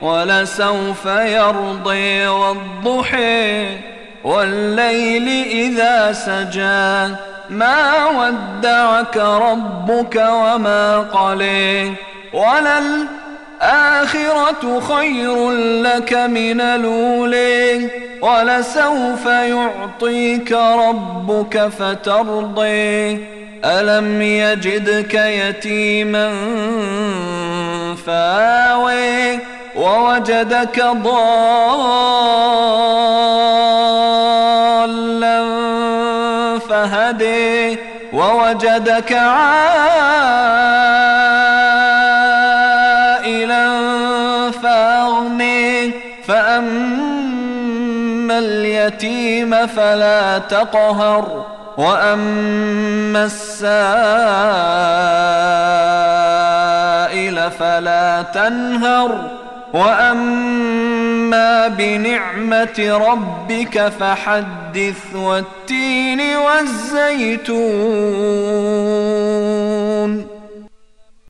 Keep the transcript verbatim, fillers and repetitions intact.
ولسوف يرضي والضحى والليل إذا سجى ما ودعك ربك وما قلى وللآخرة خير لك من الأولى ولسوف يعطيك ربك فترضى ألم يجدك يتيما فآوى ووجدك ضالا فهدى ووجدك عائلا فأغنى فأما اليتيم فلا تقهر وأما السائل فلا تنهر وأما بنعمة ربك فحدث والتين والزيتون